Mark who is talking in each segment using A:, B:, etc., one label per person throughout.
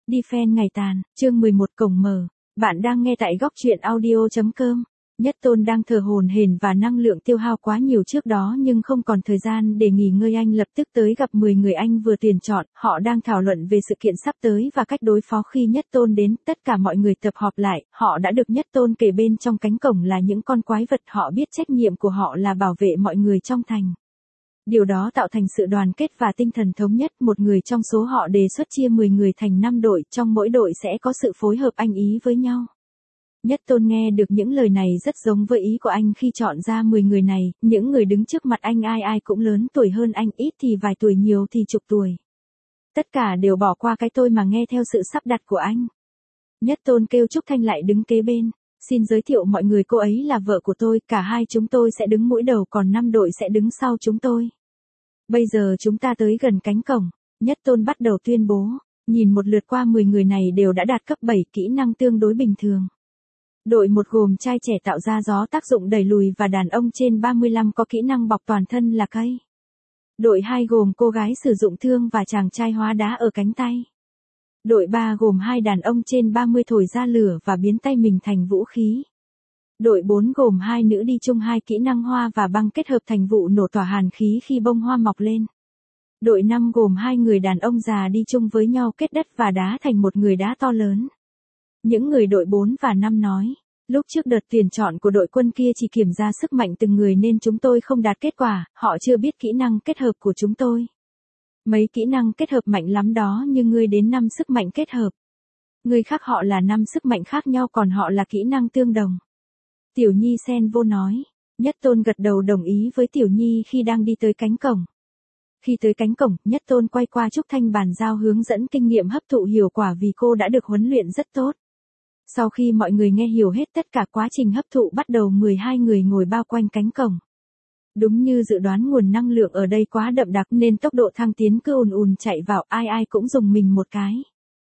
A: Defense ngày tàn, chương 11 cổng mở. Bạn đang nghe tại góc truyện audio.com. Nhất Tôn đang thở hổn hển và năng lượng tiêu hao quá nhiều trước đó nhưng không còn thời gian để nghỉ ngơi. Anh lập tức tới gặp 10 người anh vừa tuyển chọn, họ đang thảo luận về sự kiện sắp tới và cách đối phó khi Nhất Tôn đến. Tất cả mọi người tập họp lại, họ đã được Nhất Tôn kể bên trong cánh cổng là những con quái vật. Họ biết trách nhiệm của họ là bảo vệ mọi người trong thành. Điều đó tạo thành sự đoàn kết và tinh thần thống nhất. Một người trong số họ đề xuất chia 10 người thành 5 đội, trong mỗi đội sẽ có sự phối hợp ăn ý với nhau. Nhất Tôn nghe được những lời này rất giống với ý của anh khi chọn ra 10 người này, những người đứng trước mặt anh ai ai cũng lớn tuổi hơn anh, ít thì vài tuổi, nhiều thì chục tuổi. Tất cả đều bỏ qua cái tôi mà nghe theo sự sắp đặt của anh. Nhất Tôn kêu Trúc Thanh lại đứng kế bên. Xin giới thiệu mọi người, cô ấy là vợ của tôi, cả hai chúng tôi sẽ đứng mũi đầu còn 5 đội sẽ đứng sau chúng tôi. Bây giờ chúng ta tới gần cánh cổng, Nhất Tôn bắt đầu tuyên bố, nhìn một lượt qua 10 người này đều đã đạt cấp 7, kỹ năng tương đối bình thường. Đội 1 gồm trai trẻ tạo ra gió tác dụng đẩy lùi và đàn ông trên 35 có kỹ năng bọc toàn thân là cây. Đội 2 gồm cô gái sử dụng thương và chàng trai hóa đá ở cánh tay. Đội 3 gồm 2 đàn ông trên 30 thổi ra lửa và biến tay mình thành vũ khí. Đội 4 gồm 2 nữ đi chung 2 kỹ năng hoa và băng kết hợp thành vụ nổ tỏa hàn khí khi bông hoa mọc lên. Đội 5 gồm 2 người đàn ông già đi chung với nhau kết đất và đá thành một người đá to lớn. Những người đội 4 và 5 nói, lúc trước đợt tuyển chọn của đội quân kia chỉ kiểm tra sức mạnh từng người nên chúng tôi không đạt kết quả, họ chưa biết kỹ năng kết hợp của chúng tôi. Mấy kỹ năng kết hợp mạnh lắm đó, nhưng ngươi đến 5 sức mạnh kết hợp. Ngươi khác họ là 5 sức mạnh khác nhau còn họ là kỹ năng tương đồng. Tiểu Nhi xen vô nói. Nhất Tôn gật đầu đồng ý với Tiểu Nhi khi đang đi tới cánh cổng. Khi tới cánh cổng, Nhất Tôn quay qua Trúc Thanh bàn giao hướng dẫn kinh nghiệm hấp thụ hiệu quả vì cô đã được huấn luyện rất tốt. Sau khi mọi người nghe hiểu hết tất cả quá trình hấp thụ bắt đầu, 12 người ngồi bao quanh cánh cổng. Đúng như dự đoán, nguồn năng lượng ở đây quá đậm đặc nên tốc độ thăng tiến cứ ùn ùn chạy vào, ai ai cũng dùng mình một cái.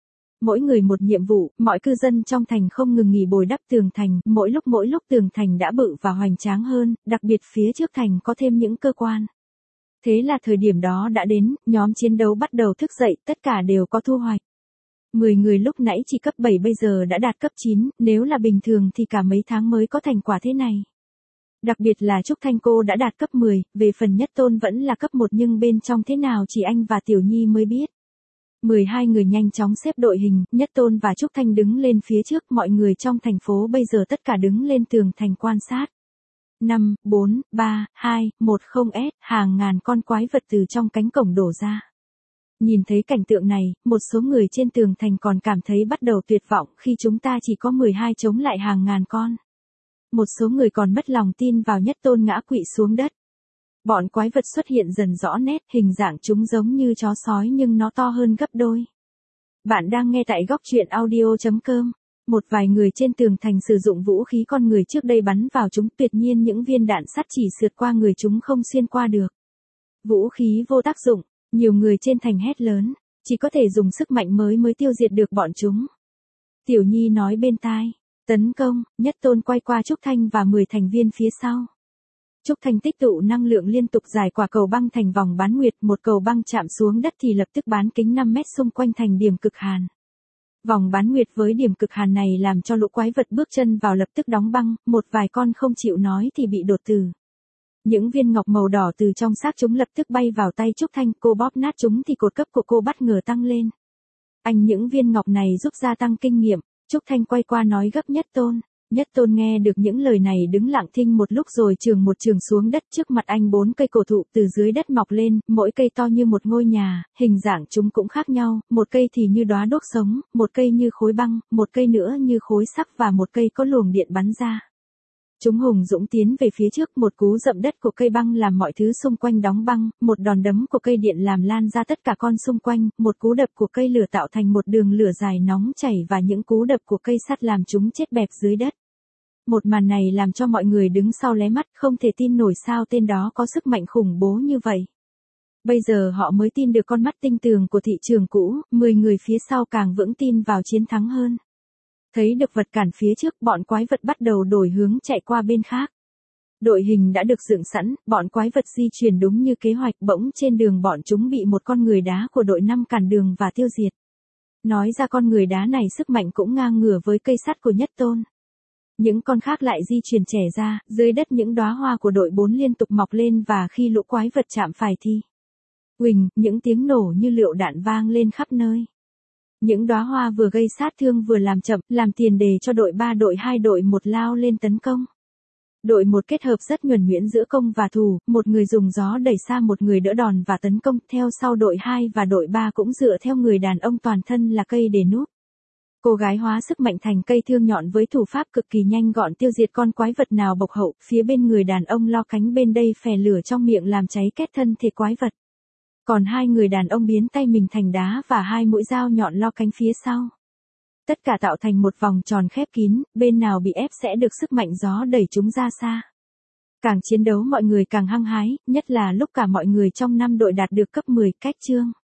A: Mỗi người một nhiệm vụ, mọi cư dân trong thành không ngừng nghỉ bồi đắp tường thành, mỗi lúc tường thành đã bự và hoành tráng hơn, đặc biệt phía trước thành có thêm những cơ quan. Thế là thời điểm đó đã đến, nhóm chiến đấu bắt đầu thức dậy, tất cả đều có thu hoạch. 10 người lúc nãy chỉ cấp 7 bây giờ đã đạt cấp 9, nếu là bình thường thì cả mấy tháng mới có thành quả thế này. Đặc biệt là Trúc Thanh, cô đã đạt cấp 10, về phần Nhất Tôn vẫn là cấp 1 nhưng bên trong thế nào chỉ anh và Tiểu Nhi mới biết. 12 người nhanh chóng xếp đội hình, Nhất Tôn và Trúc Thanh đứng lên phía trước, mọi người trong thành phố bây giờ tất cả đứng lên tường thành quan sát. 5, 4, 3, 2, 1 không s, hàng ngàn con quái vật từ trong cánh cổng đổ ra. Nhìn thấy cảnh tượng này, một số người trên tường thành còn cảm thấy bắt đầu tuyệt vọng khi chúng ta chỉ có 12 chống lại hàng ngàn con. Một số người còn mất lòng tin vào Nhất Tôn ngã quỵ xuống đất. Bọn quái vật xuất hiện dần rõ nét, hình dạng chúng giống như chó sói nhưng nó to hơn gấp đôi. Bạn đang nghe tại góc truyện audio.com. Một vài người trên tường thành sử dụng vũ khí con người trước đây bắn vào chúng, tuyệt nhiên những viên đạn sắt chỉ sượt qua người chúng không xuyên qua được. Vũ khí vô tác dụng, nhiều người trên thành hét lớn, chỉ có thể dùng sức mạnh mới tiêu diệt được bọn chúng. Tiểu Nhi nói bên tai, tấn công. Nhất Tôn quay qua Trúc Thanh và 10 thành viên phía sau. Trúc Thanh tích tụ năng lượng liên tục giải quả cầu băng thành vòng bán nguyệt, một cầu băng chạm xuống đất thì lập tức bán kính 5 mét xung quanh thành điểm cực hàn. Vòng bán nguyệt với điểm cực hàn này làm cho lũ quái vật bước chân vào lập tức đóng băng, một vài con không chịu nói thì bị đột tử. Những viên ngọc màu đỏ từ trong xác chúng lập tức bay vào tay Trúc Thanh, cô bóp nát chúng thì cột cấp của cô bất ngờ tăng lên. Anh, những viên ngọc này giúp gia tăng kinh nghiệm. Trúc Thanh quay qua nói gấp Nhất Tôn. Nhất Tôn nghe được những lời này đứng lặng thinh một lúc rồi chưởng một chưởng xuống đất. Trước mặt anh 4 cây cổ thụ từ dưới đất mọc lên, mỗi cây to như một ngôi nhà, hình dạng chúng cũng khác nhau, một cây thì như đóa đuốc sống, một cây như khối băng, một cây nữa như khối sắt và một cây có luồng điện bắn ra. Chúng hùng dũng tiến về phía trước, một cú dậm đất của cây băng làm mọi thứ xung quanh đóng băng, một đòn đấm của cây điện làm lan ra tất cả con xung quanh, một cú đập của cây lửa tạo thành một đường lửa dài nóng chảy và những cú đập của cây sắt làm chúng chết bẹp dưới đất. Một màn này làm cho mọi người đứng sau lé mắt, không thể tin nổi sao tên đó có sức mạnh khủng bố như vậy. Bây giờ họ mới tin được con mắt tinh tường của thị trường cũ, 10 người phía sau càng vững tin vào chiến thắng hơn. Thấy được vật cản phía trước, bọn quái vật bắt đầu đổi hướng chạy qua bên khác. Đội hình đã được dựng sẵn, bọn quái vật di chuyển đúng như kế hoạch, bỗng trên đường bọn chúng bị một con người đá của đội 5 cản đường và tiêu diệt. Nói ra con người đá này sức mạnh cũng ngang ngửa với cây sắt của Nhất Tôn. Những con khác lại di chuyển trẻ ra, dưới đất những đóa hoa của đội 4 liên tục mọc lên và khi lũ quái vật chạm phải thì huỳnh, những tiếng nổ như lựu đạn vang lên khắp nơi. Những đóa hoa vừa gây sát thương vừa làm chậm, làm tiền đề cho đội 3 đội 2 đội 1 lao lên tấn công. Đội 1 kết hợp rất nhuần nhuyễn giữa công và thủ, một người dùng gió đẩy xa một người đỡ đòn và tấn công, theo sau đội 2 và đội 3 cũng dựa theo người đàn ông toàn thân là cây để núp. Cô gái hóa sức mạnh thành cây thương nhọn với thủ pháp cực kỳ nhanh gọn tiêu diệt con quái vật nào bộc hậu, phía bên người đàn ông lo cánh bên đây phè lửa trong miệng làm cháy két thân thể quái vật. Còn hai người đàn ông biến tay mình thành đá và hai mũi dao nhọn lo cánh phía sau. Tất cả tạo thành một vòng tròn khép kín, bên nào bị ép sẽ được sức mạnh gió đẩy chúng ra xa. Càng chiến đấu mọi người càng hăng hái, nhất là lúc cả mọi người trong 5 đội đạt được cấp 10 cách chương.